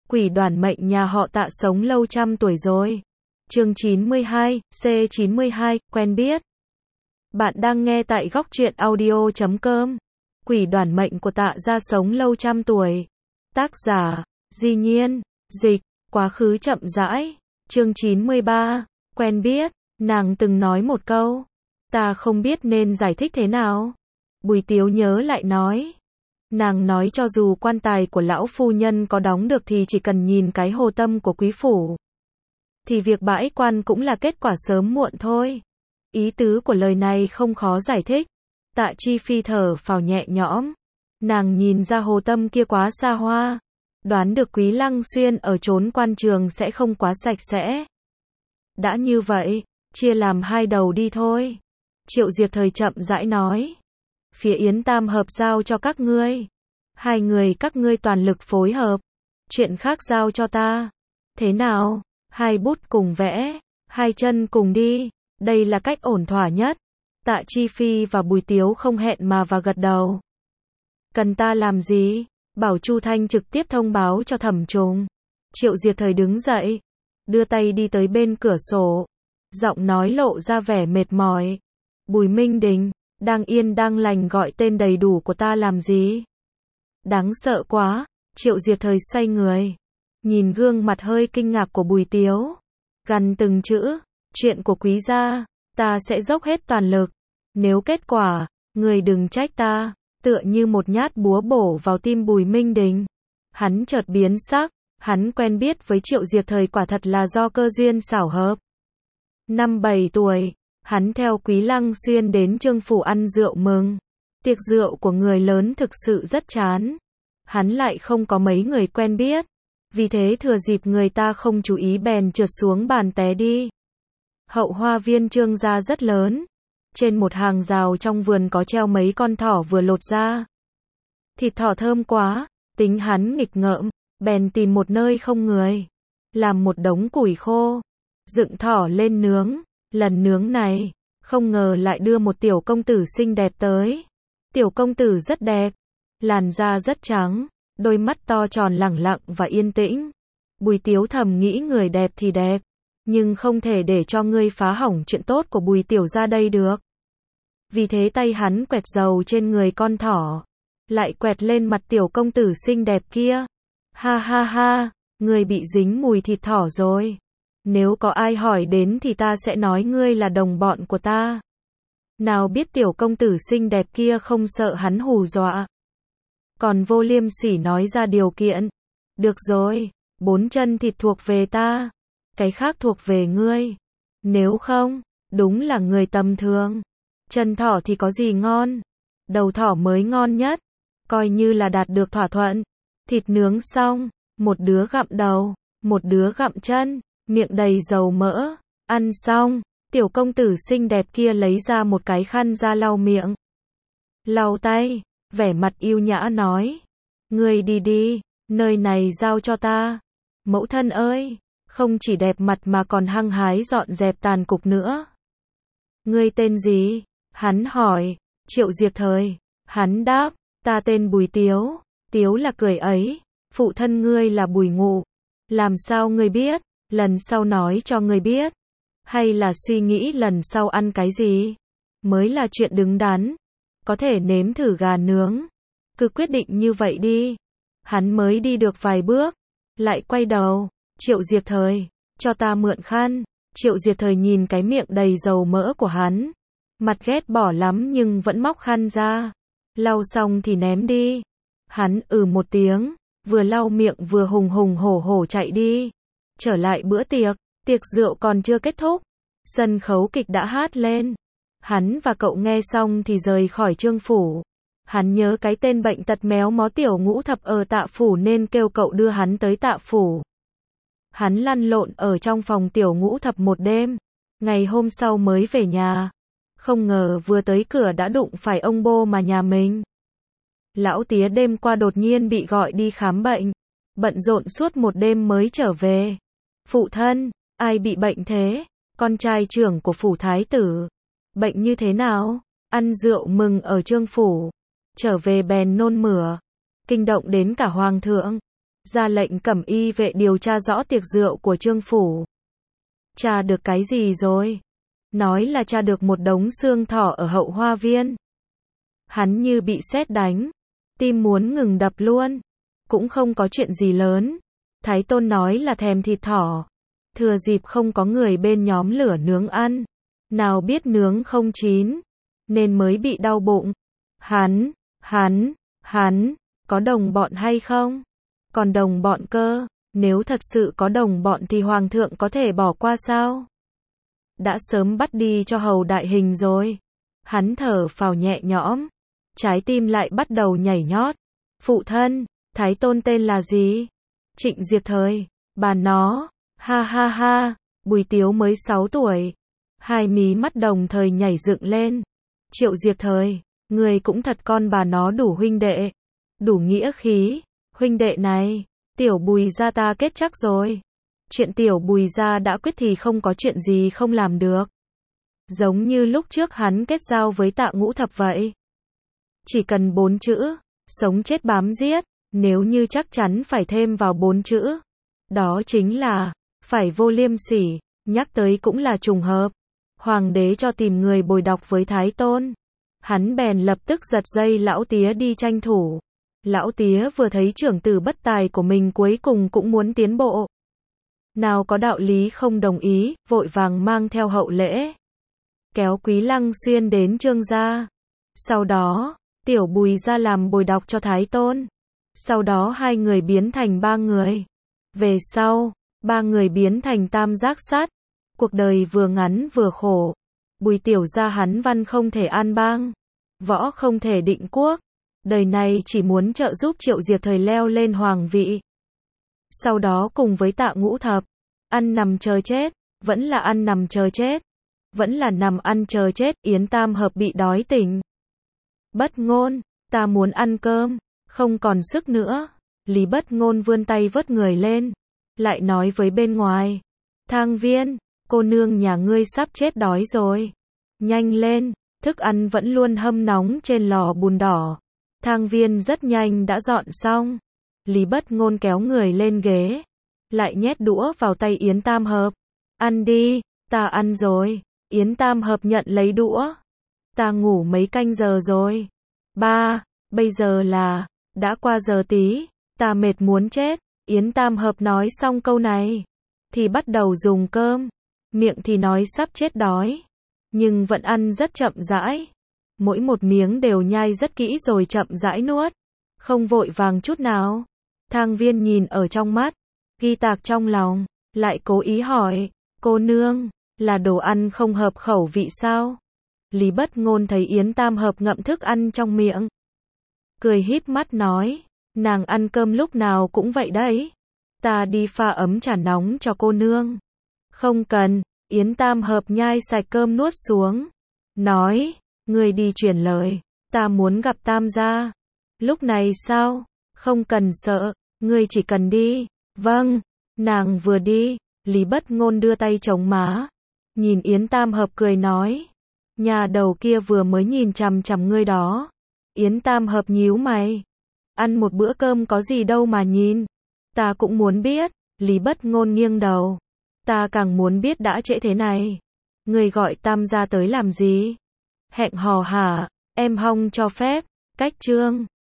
Quỷ đoản mệnh nhà họ Tạ sống lâu trăm tuổi rồi. Chương 92, C92, quen biết. Bạn đang nghe tại góc truyện audio.com. Quỷ đoản mệnh của Tạ gia sống lâu trăm tuổi. Tác giả, Di Nhiên, dịch, quá khứ chậm rãi. Chương 93, quen biết. Nàng từng nói một câu. Ta không biết nên giải thích thế nào. Bùi Tiếu nhớ lại nói. Nàng nói cho dù quan tài của lão phu nhân có đóng được thì chỉ cần nhìn cái hồ tâm của quý phủ thì việc bãi quan cũng là kết quả sớm muộn thôi. Ý tứ của lời này không khó giải thích. Tạ Chi Phi thở phào nhẹ nhõm. Nàng nhìn ra hồ tâm kia quá xa hoa. Đoán được Quý Lăng Xuyên ở chốn quan trường sẽ không quá sạch sẽ. Đã như vậy, chia làm hai đầu đi thôi. Triệu Diệp Thời chậm rãi nói. Phía Yến Tam Hợp giao cho các ngươi. Hai người các ngươi toàn lực phối hợp. Chuyện khác giao cho ta. Thế nào? Hai bút cùng vẽ, hai chân cùng đi. Đây là cách ổn thỏa nhất. Tạ Chi Phi và Bùi Tiếu không hẹn mà và gật đầu. Cần ta làm gì? Bảo Chu Thanh trực tiếp thông báo cho Thẩm Trùng. Triệu Diệp Thời đứng dậy, đưa tay đi tới bên cửa sổ. Giọng nói lộ ra vẻ mệt mỏi. Bùi Minh Đình, đang yên đang lành gọi tên đầy đủ của ta làm gì? Đáng sợ quá. Triệu Diệp Thời xoay người, nhìn gương mặt hơi kinh ngạc của Bùi Tiếu, gằn từng chữ, chuyện của quý gia, ta sẽ dốc hết toàn lực. Nếu kết quả, người đừng trách ta. Tựa như một nhát búa bổ vào tim Bùi Minh Đình. Hắn chợt biến sắc, hắn quen biết với Triệu Diệp Thời quả thật là do cơ duyên xảo hợp. Năm 7 tuổi, hắn theo Quý Lăng Xuyên đến Trương phủ ăn rượu mừng. Tiệc rượu của người lớn thực sự rất chán. Hắn lại không có mấy người quen biết. Vì thế thừa dịp người ta không chú ý bèn trượt xuống bàn té đi. Hậu hoa viên Trương gia rất lớn. Trên một hàng rào trong vườn có treo mấy con thỏ vừa lột ra. Thịt thỏ thơm quá, tính hắn nghịch ngợm, bèn tìm một nơi không người. Làm một đống củi khô, dựng thỏ lên nướng. Lần nướng này, không ngờ lại đưa một tiểu công tử xinh đẹp tới. Tiểu công tử rất đẹp, làn da rất trắng, đôi mắt to tròn lẳng lặng và yên tĩnh. Bùi Tiếu thầm nghĩ người đẹp thì đẹp, nhưng không thể để cho ngươi phá hỏng chuyện tốt của Bùi tiểu gia đây được. Vì thế tay hắn quẹt dầu trên người con thỏ, lại quẹt lên mặt tiểu công tử xinh đẹp kia. Ha ha ha, ngươi bị dính mùi thịt thỏ rồi. Nếu có ai hỏi đến thì ta sẽ nói ngươi là đồng bọn của ta. Nào biết tiểu công tử xinh đẹp kia không sợ hắn hù dọa. Còn vô liêm sỉ nói ra điều kiện. Được rồi, 4 chân thịt thuộc về ta. Cái khác thuộc về ngươi. Nếu không, đúng là người tầm thường. Chân thỏ thì có gì ngon? Đầu thỏ mới ngon nhất. Coi như là đạt được thỏa thuận. Thịt nướng xong, một đứa gặm đầu, một đứa gặm chân, miệng đầy dầu mỡ. Ăn xong, tiểu công tử xinh đẹp kia lấy ra một cái khăn ra lau miệng. Lau tay, vẻ mặt yêu nhã nói. Ngươi đi đi, nơi này giao cho ta. Mẫu thân ơi, không chỉ đẹp mặt mà còn hăng hái dọn dẹp tàn cục nữa. Ngươi tên gì? Hắn hỏi. Triệu Diệp Thời. Hắn đáp, ta tên Bùi Tiếu. Tiếu là cười ấy. Phụ thân ngươi là Bùi Ngụ. Làm sao ngươi biết? Lần sau nói cho ngươi biết. Hay là suy nghĩ lần sau ăn cái gì? Mới là chuyện đứng đắn. Có thể nếm thử gà nướng. Cứ quyết định như vậy đi. Hắn mới đi được vài bước, lại quay đầu. Triệu Diệp Thời, cho ta mượn khăn. Triệu Diệp Thời nhìn cái miệng đầy dầu mỡ của hắn. Mặt ghét bỏ lắm nhưng vẫn móc khăn ra. Lau xong thì ném đi. Hắn một tiếng, vừa lau miệng vừa hùng hùng hổ hổ chạy đi. Trở lại bữa tiệc, tiệc rượu còn chưa kết thúc. Sân khấu kịch đã hát lên. Hắn và cậu nghe xong thì rời khỏi Trương phủ. Hắn nhớ cái tên bệnh tật méo mó tiểu Ngũ Thập ở Tạ phủ nên kêu cậu đưa hắn tới Tạ phủ. Hắn lăn lộn ở trong phòng tiểu Ngũ Thập một đêm. Ngày hôm sau mới về nhà. Không ngờ vừa tới cửa đã đụng phải ông bô mà nhà mình. Lão tía đêm qua đột nhiên bị gọi đi khám bệnh. Bận rộn suốt một đêm mới trở về. Phụ thân, ai bị bệnh thế? Con trai trưởng của phủ thái tử. Bệnh như thế nào? Ăn rượu mừng ở Trương phủ. Trở về bèn nôn mửa. Kinh động đến cả hoàng thượng. ra lệnh cẩm y vệ điều tra rõ tiệc rượu của Trương phủ. Tra được cái gì rồi? Nói là tra được một đống xương thỏ ở hậu hoa viên. Hắn như bị sét đánh, tim muốn ngừng đập luôn. Cũng không có chuyện gì lớn. Thái Tôn nói là thèm thịt thỏ. Thừa dịp không có người bên nhóm lửa nướng ăn. Nào biết nướng không chín, nên mới bị đau bụng. Hắn, có đồng bọn hay không? Còn đồng bọn cơ, nếu thật sự có đồng bọn thì Hoàng thượng có thể bỏ qua sao? Đã sớm bắt đi cho hầu đại hình rồi. Hắn thở phào nhẹ nhõm, trái tim lại bắt đầu nhảy nhót. Phụ thân, Thái Tôn tên là gì? Trịnh Diệt Thời, bà nó, ha ha ha, Bùi Tiếu mới 6 tuổi. Hai mí mắt đồng thời nhảy dựng lên. Triệu Diệt Thời, người cũng thật con bà nó đủ huynh đệ, đủ nghĩa khí. Huynh đệ này, tiểu Bùi gia ta kết chắc rồi. Chuyện tiểu Bùi gia đã quyết thì không có chuyện gì không làm được. Giống như lúc trước hắn kết giao với Tạ Ngũ Thập vậy. Chỉ cần 4 chữ, sống chết bám giết, nếu như chắc chắn phải thêm vào 4 chữ. Đó chính là, phải vô liêm sỉ, nhắc tới cũng là trùng hợp. Hoàng đế cho tìm người bồi đọc với Thái Tôn. Hắn bèn lập tức giật dây lão tía đi tranh thủ. Lão tía vừa thấy trưởng tử bất tài của mình cuối cùng cũng muốn tiến bộ. Nào có đạo lý không đồng ý, vội vàng mang theo hậu lễ. Kéo Quý Lăng Xuyên đến Trương gia. Sau đó, tiểu Bùi gia làm bồi đọc cho Thái Tôn. Sau đó hai người biến thành 3 người. Về sau, 3 người biến thành tam giác sắt. Cuộc đời vừa ngắn vừa khổ. Bùi tiểu gia hắn văn không thể an bang, võ không thể định quốc. Đời này chỉ muốn trợ giúp Triệu Diệt Thời leo lên hoàng vị. Sau đó cùng với Tạ Ngũ Thập, ăn nằm chờ chết, vẫn là ăn nằm chờ chết, vẫn là nằm ăn chờ chết. Yến Tam Hợp bị đói tỉnh. Bất Ngôn, ta muốn ăn cơm, không còn sức nữa. Lý Bất Ngôn vươn tay vớt người lên, lại nói với bên ngoài, Thang Viên, cô nương nhà ngươi sắp chết đói rồi. Nhanh lên, thức ăn vẫn luôn hâm nóng trên lò bùn đỏ. Thang Viên rất nhanh đã dọn xong. Lý Bất Ngôn kéo người lên ghế, lại nhét đũa vào tay Yến Tam Hợp. Ăn đi, ta ăn rồi. Yến Tam Hợp nhận lấy đũa. Ta ngủ mấy canh giờ rồi. Ba, bây giờ là, đã qua giờ tí, ta mệt muốn chết. Yến Tam Hợp nói xong câu này, thì bắt đầu dùng cơm. Miệng thì nói sắp chết đói, nhưng vẫn ăn rất chậm rãi. Mỗi một miếng đều nhai rất kỹ rồi chậm rãi nuốt, không vội vàng chút nào. Thang Viên nhìn ở trong mắt, ghi tạc trong lòng, lại cố ý hỏi, cô nương, là đồ ăn không hợp khẩu vị sao? Lý Bất Ngôn thấy Yến Tam Hợp ngậm thức ăn trong miệng, cười híp mắt nói, nàng ăn cơm lúc nào cũng vậy đấy. Ta đi pha ấm trà nóng cho cô nương. Không cần. Yến Tam Hợp nhai sạch cơm nuốt xuống, nói, ngươi đi truyền lời, ta muốn gặp Tam gia. Lúc này sao? Không cần sợ, ngươi chỉ cần đi. Vâng. Nàng vừa đi, Lý Bất Ngôn đưa tay chống má, nhìn Yến Tam Hợp cười nói, nhà đầu kia vừa mới nhìn chằm chằm ngươi đó. Yến Tam Hợp nhíu mày, ăn một bữa cơm có gì đâu mà nhìn. Ta cũng muốn biết. Lý Bất Ngôn nghiêng đầu, ta càng muốn biết đã trễ thế này, ngươi gọi Tam gia tới làm gì? Hẹn hò hả? Em hong cho phép. Cách chương